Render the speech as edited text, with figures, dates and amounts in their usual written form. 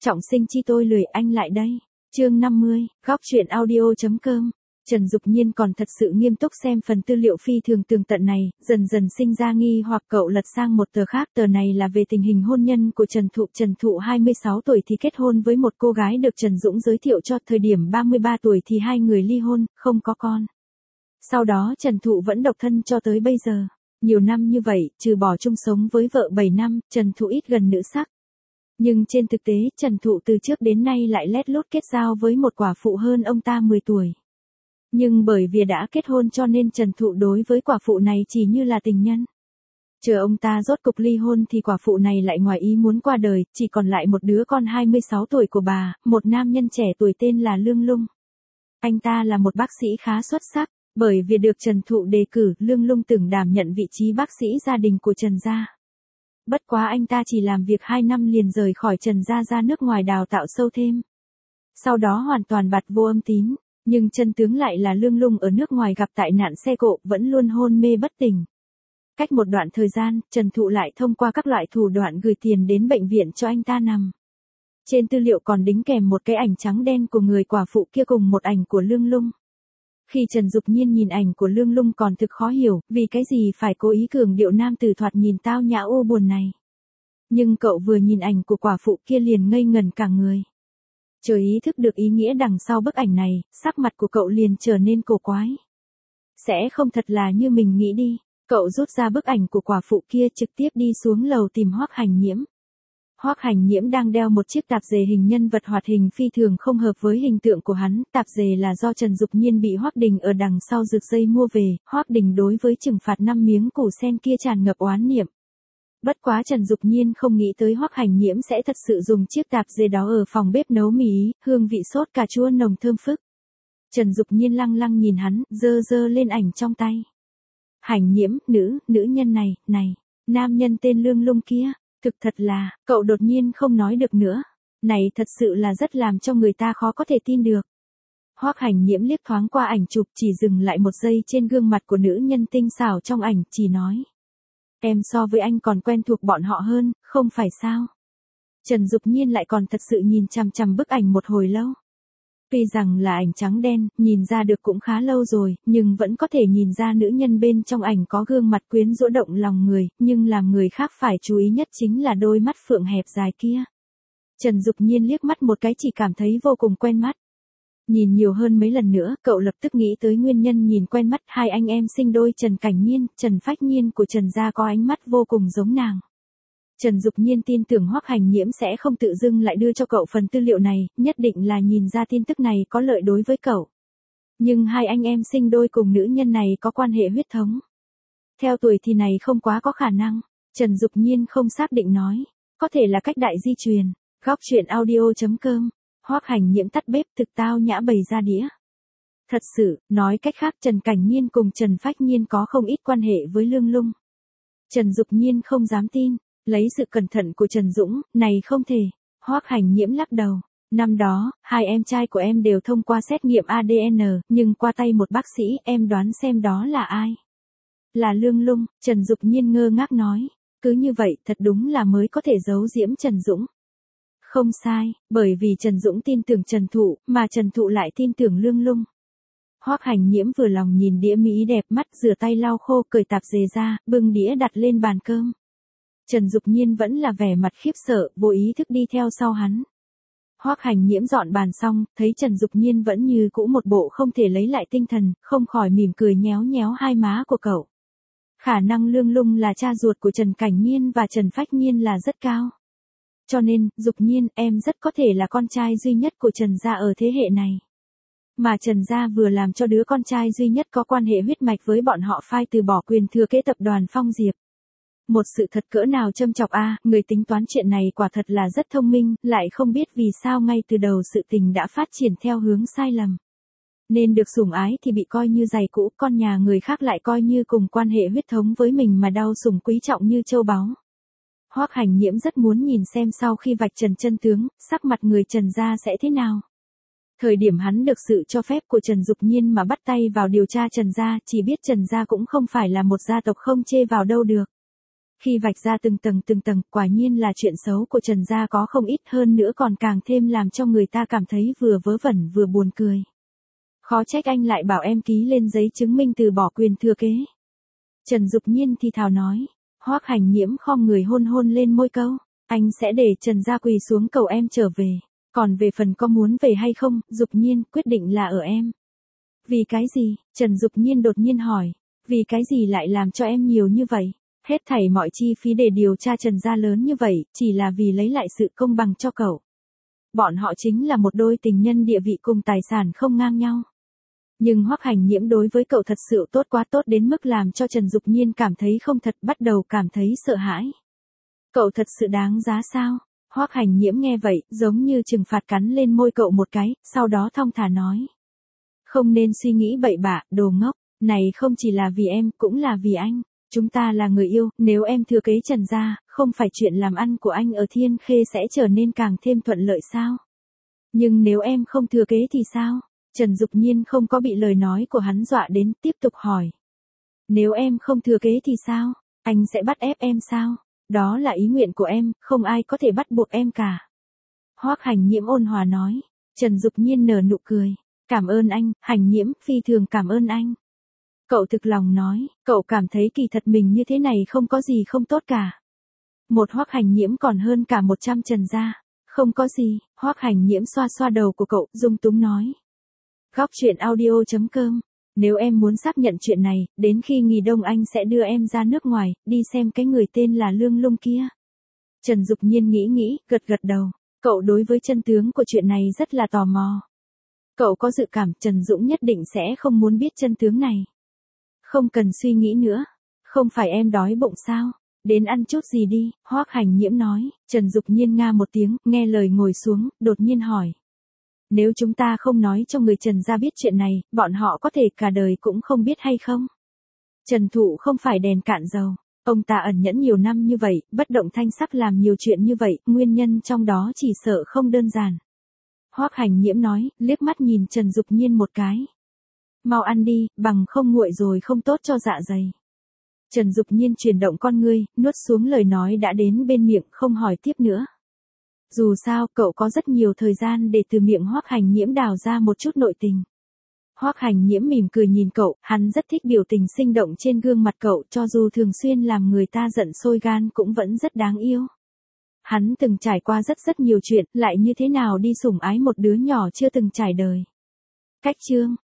Trọng sinh chi tôi lười anh lại đây. Chương 50, góc truyện audio.com. Trần Dục Nhiên còn thật sự nghiêm túc xem phần tư liệu phi thường tường tận này, dần dần sinh ra nghi hoặc cậu lật sang một tờ khác. Tờ này là về tình hình hôn nhân của Trần Thụ. Trần Thụ 26 tuổi thì kết hôn với một cô gái được Trần Dũng giới thiệu cho. Thời điểm 33 tuổi thì hai người ly hôn, không có con. Sau đó Trần Thụ vẫn độc thân cho tới bây giờ. Nhiều năm như vậy, trừ bỏ chung sống với vợ 7 năm, Trần Thụ ít gần nữ sắc. Nhưng trên thực tế, Trần Thụ từ trước đến nay lại lén lút kết giao với một quả phụ hơn ông ta 10 tuổi. Nhưng bởi vì đã kết hôn cho nên Trần Thụ đối với quả phụ này chỉ như là tình nhân. Chờ ông ta rốt cục ly hôn thì quả phụ này lại ngoài ý muốn qua đời, chỉ còn lại một đứa con 26 tuổi của bà, một nam nhân trẻ tuổi tên là Lương Lung. Anh ta là một bác sĩ khá xuất sắc, bởi vì được Trần Thụ đề cử, Lương Lung từng đảm nhận vị trí bác sĩ gia đình của Trần gia. Bất quá anh ta chỉ làm việc 2 năm liền rời khỏi Trần gia ra nước ngoài đào tạo sâu thêm. Sau đó hoàn toàn bặt vô âm tín, nhưng chân tướng lại là Lương Lung ở nước ngoài gặp tai nạn xe cộ vẫn luôn hôn mê bất tỉnh. Cách một đoạn thời gian, Trần Thụ lại thông qua các loại thủ đoạn gửi tiền đến bệnh viện cho anh ta nằm. Trên tư liệu còn đính kèm một cái ảnh trắng đen của người quả phụ kia cùng một ảnh của Lương Lung. Khi Trần Dục Nhiên nhìn ảnh của Lương Lung còn thực khó hiểu, vì cái gì phải cố ý cường điệu nam tử thoạt nhìn tao nhã u buồn này. Nhưng cậu vừa nhìn ảnh của quả phụ kia liền ngây ngẩn cả người. Chờ ý thức được ý nghĩa đằng sau bức ảnh này, sắc mặt của cậu liền trở nên cổ quái. Sẽ không thật là như mình nghĩ đi, cậu rút ra bức ảnh của quả phụ kia trực tiếp đi xuống lầu tìm Hoắc Hành Nhiễm. Hoắc Hành Nhiễm đang đeo một chiếc tạp dề hình nhân vật hoạt hình phi thường không hợp với hình tượng của hắn. Tạp dề là do Trần Dục Nhiên bị Hoắc Đình ở đằng sau rực dây mua về. Hoắc Đình đối với trừng phạt 5 miếng củ sen kia tràn ngập oán niệm. Bất quá Trần Dục Nhiên không nghĩ tới Hoắc Hành Nhiễm sẽ thật sự dùng chiếc tạp dề đó ở phòng bếp nấu mì Ý, hương vị sốt cà chua nồng thơm phức. Trần Dục Nhiên lăng lăng nhìn hắn, giơ lên ảnh trong tay. Hành Nhiễm, nữ nhân này, nam nhân tên Lương Lung kia. Thực thật là, cậu đột nhiên không nói được nữa. Này thật sự là rất làm cho người ta khó có thể tin được. Hoắc Hành Nhiễm liếc thoáng qua ảnh chụp chỉ dừng lại một giây trên gương mặt của nữ nhân tinh xảo trong ảnh, chỉ nói. Em so với anh còn quen thuộc bọn họ hơn, không phải sao? Trần Dục Nhiên lại còn thật sự nhìn chằm chằm bức ảnh một hồi lâu. Tuy rằng là ảnh trắng đen, nhìn ra được cũng khá lâu rồi, nhưng vẫn có thể nhìn ra nữ nhân bên trong ảnh có gương mặt quyến rũ động lòng người, nhưng làm người khác phải chú ý nhất chính là đôi mắt phượng hẹp dài kia. Trần Dục Nhiên liếc mắt một cái chỉ cảm thấy vô cùng quen mắt. Nhìn nhiều hơn mấy lần nữa, cậu lập tức nghĩ tới nguyên nhân nhìn quen mắt hai anh em sinh đôi Trần Cảnh Nhiên, Trần Phách Nhiên của Trần gia có ánh mắt vô cùng giống nàng. Trần Dục Nhiên tin tưởng Hoắc Hành Nhiễm sẽ không tự dưng lại đưa cho cậu phần tư liệu này, nhất định là nhìn ra tin tức này có lợi đối với cậu. Nhưng hai anh em sinh đôi cùng nữ nhân này có quan hệ huyết thống. Theo tuổi thì này không quá có khả năng, Trần Dục Nhiên không xác định nói, có thể là cách đại di truyền. Góc truyện audio.com. Hoắc Hành Nhiễm tắt bếp thực tao nhã bày ra đĩa. Thật sự, nói cách khác Trần Cảnh Nhiên cùng Trần Phách Nhiên có không ít quan hệ với Lương Lung. Trần Dục Nhiên không dám tin. Lấy sự cẩn thận của Trần Dũng, này không thể. Hoắc Hành Nhiễm lắc đầu. Năm đó, hai em trai của em đều thông qua xét nghiệm ADN, nhưng qua tay một bác sĩ, em đoán xem đó là ai. Là Lương Lung, Trần Dục Nhiên ngơ ngác nói. Cứ như vậy, thật đúng là mới có thể giấu giếm Trần Dũng. Không sai, bởi vì Trần Dũng tin tưởng Trần Thụ, mà Trần Thụ lại tin tưởng Lương Lung. Hoắc Hành Nhiễm vừa lòng nhìn đĩa mỹ đẹp mắt, rửa tay lau khô, cởi tạp dề ra, bưng đĩa đặt lên bàn cơm. Trần Dục Nhiên vẫn là vẻ mặt khiếp sợ, vô ý thức đi theo sau hắn. Hoắc Hành Nhiễm dọn bàn xong, thấy Trần Dục Nhiên vẫn như cũ một bộ không thể lấy lại tinh thần, không khỏi mỉm cười nhéo nhéo hai má của cậu. Khả năng Lương Lung là cha ruột của Trần Cảnh Nhiên và Trần Phách Nhiên là rất cao. Cho nên, Dục Nhiên, em rất có thể là con trai duy nhất của Trần gia ở thế hệ này. Mà Trần gia vừa làm cho đứa con trai duy nhất có quan hệ huyết mạch với bọn họ phai từ bỏ quyền thừa kế tập đoàn Phong Diệp. Một sự thật cỡ nào châm chọc a, người tính toán chuyện này quả thật là rất thông minh, lại không biết vì sao ngay từ đầu sự tình đã phát triển theo hướng sai lầm. Nên được sủng ái thì bị coi như giày cũ, con nhà người khác lại coi như cùng quan hệ huyết thống với mình mà đau sủng quý trọng như châu báu. Hoắc Hành Nhiễm rất muốn nhìn xem sau khi vạch trần chân tướng, sắc mặt người Trần gia sẽ thế nào. Thời điểm hắn được sự cho phép của Trần Dục Nhiên mà bắt tay vào điều tra Trần gia, chỉ biết Trần gia cũng không phải là một gia tộc không chê vào đâu được. Khi vạch ra từng tầng, quả nhiên là chuyện xấu của Trần gia có không ít, hơn nữa còn càng thêm làm cho người ta cảm thấy vừa vớ vẩn vừa buồn cười. Khó trách anh lại bảo em ký lên giấy chứng minh từ bỏ quyền thừa kế. Trần Dục Nhiên thì thào nói. Hoắc Hành Nhiễm khom người hôn hôn lên môi câu. Anh sẽ để Trần gia quỳ xuống cầu em trở về. Còn về phần có muốn về hay không, Dục Nhiên, quyết định là ở em. Vì cái gì? Trần Dục Nhiên đột nhiên hỏi. Vì cái gì lại làm cho em nhiều như vậy? Hết thảy mọi chi phí để điều tra Trần gia lớn như vậy, chỉ là vì lấy lại sự công bằng cho cậu. Bọn họ chính là một đôi tình nhân, địa vị cùng tài sản không ngang nhau. Nhưng Hoắc Hành Nhiễm đối với cậu thật sự tốt, quá tốt đến mức làm cho Trần Dục Nhiên cảm thấy không thật, bắt đầu cảm thấy sợ hãi. Cậu thật sự đáng giá sao? Hoắc Hành Nhiễm nghe vậy, giống như trừng phạt cắn lên môi cậu một cái, sau đó thong thả nói. Không nên suy nghĩ bậy bạ, đồ ngốc, này không chỉ là vì em, cũng là vì anh. Chúng ta là người yêu, nếu em thừa kế Trần gia, không phải chuyện làm ăn của anh ở Thiên Khê sẽ trở nên càng thêm thuận lợi sao? Nhưng nếu em không thừa kế thì sao? Trần Dục Nhiên không có bị lời nói của hắn dọa đến, tiếp tục hỏi. Nếu em không thừa kế thì sao? Anh sẽ bắt ép em sao? Đó là ý nguyện của em, không ai có thể bắt buộc em cả. Hoắc Hành Nhiễm ôn hòa nói. Trần Dục Nhiên nở nụ cười. Cảm ơn anh, Hành Nhiễm, phi thường cảm ơn anh. Cậu thực lòng nói, cậu cảm thấy kỳ thật mình như thế này không có gì không tốt cả. Một Hoắc Hành Nhiễm còn hơn cả 100 Trần gia. Không có gì, Hoắc Hành Nhiễm xoa xoa đầu của cậu, dung túng nói. Góc truyện audio.com. Nếu em muốn xác nhận chuyện này, đến khi nghỉ đông anh sẽ đưa em ra nước ngoài, đi xem cái người tên là Lương Lung kia. Trần Dục Nhiên nghĩ, gật đầu. Cậu đối với chân tướng của chuyện này rất là tò mò. Cậu có dự cảm Trần Dũng nhất định sẽ không muốn biết chân tướng này. Không cần suy nghĩ nữa. Không phải em đói bụng sao? Đến ăn chút gì đi, Hoắc Hành Nhiễm nói. Trần Dục Nhiên nga một tiếng, nghe lời ngồi xuống, đột nhiên hỏi. Nếu chúng ta không nói cho người Trần gia biết chuyện này, bọn họ có thể cả đời cũng không biết hay không? Trần Thụ không phải đèn cạn dầu. Ông ta ẩn nhẫn nhiều năm như vậy, bất động thanh sắc làm nhiều chuyện như vậy, nguyên nhân trong đó chỉ sợ không đơn giản. Hoắc Hành Nhiễm nói, liếc mắt nhìn Trần Dục Nhiên một cái. Mau ăn đi, bằng không nguội rồi không tốt cho dạ dày. Trần Dục Nhiên chuyển động con ngươi, nuốt xuống lời nói đã đến bên miệng, không hỏi tiếp nữa. Dù sao, cậu có rất nhiều thời gian để từ miệng Hoắc Hành Nhiễm đào ra một chút nội tình. Hoắc Hành Nhiễm mỉm cười nhìn cậu, hắn rất thích biểu tình sinh động trên gương mặt cậu, cho dù thường xuyên làm người ta giận sôi gan cũng vẫn rất đáng yêu. Hắn từng trải qua rất nhiều chuyện, lại như thế nào đi sủng ái một đứa nhỏ chưa từng trải đời. Cách chương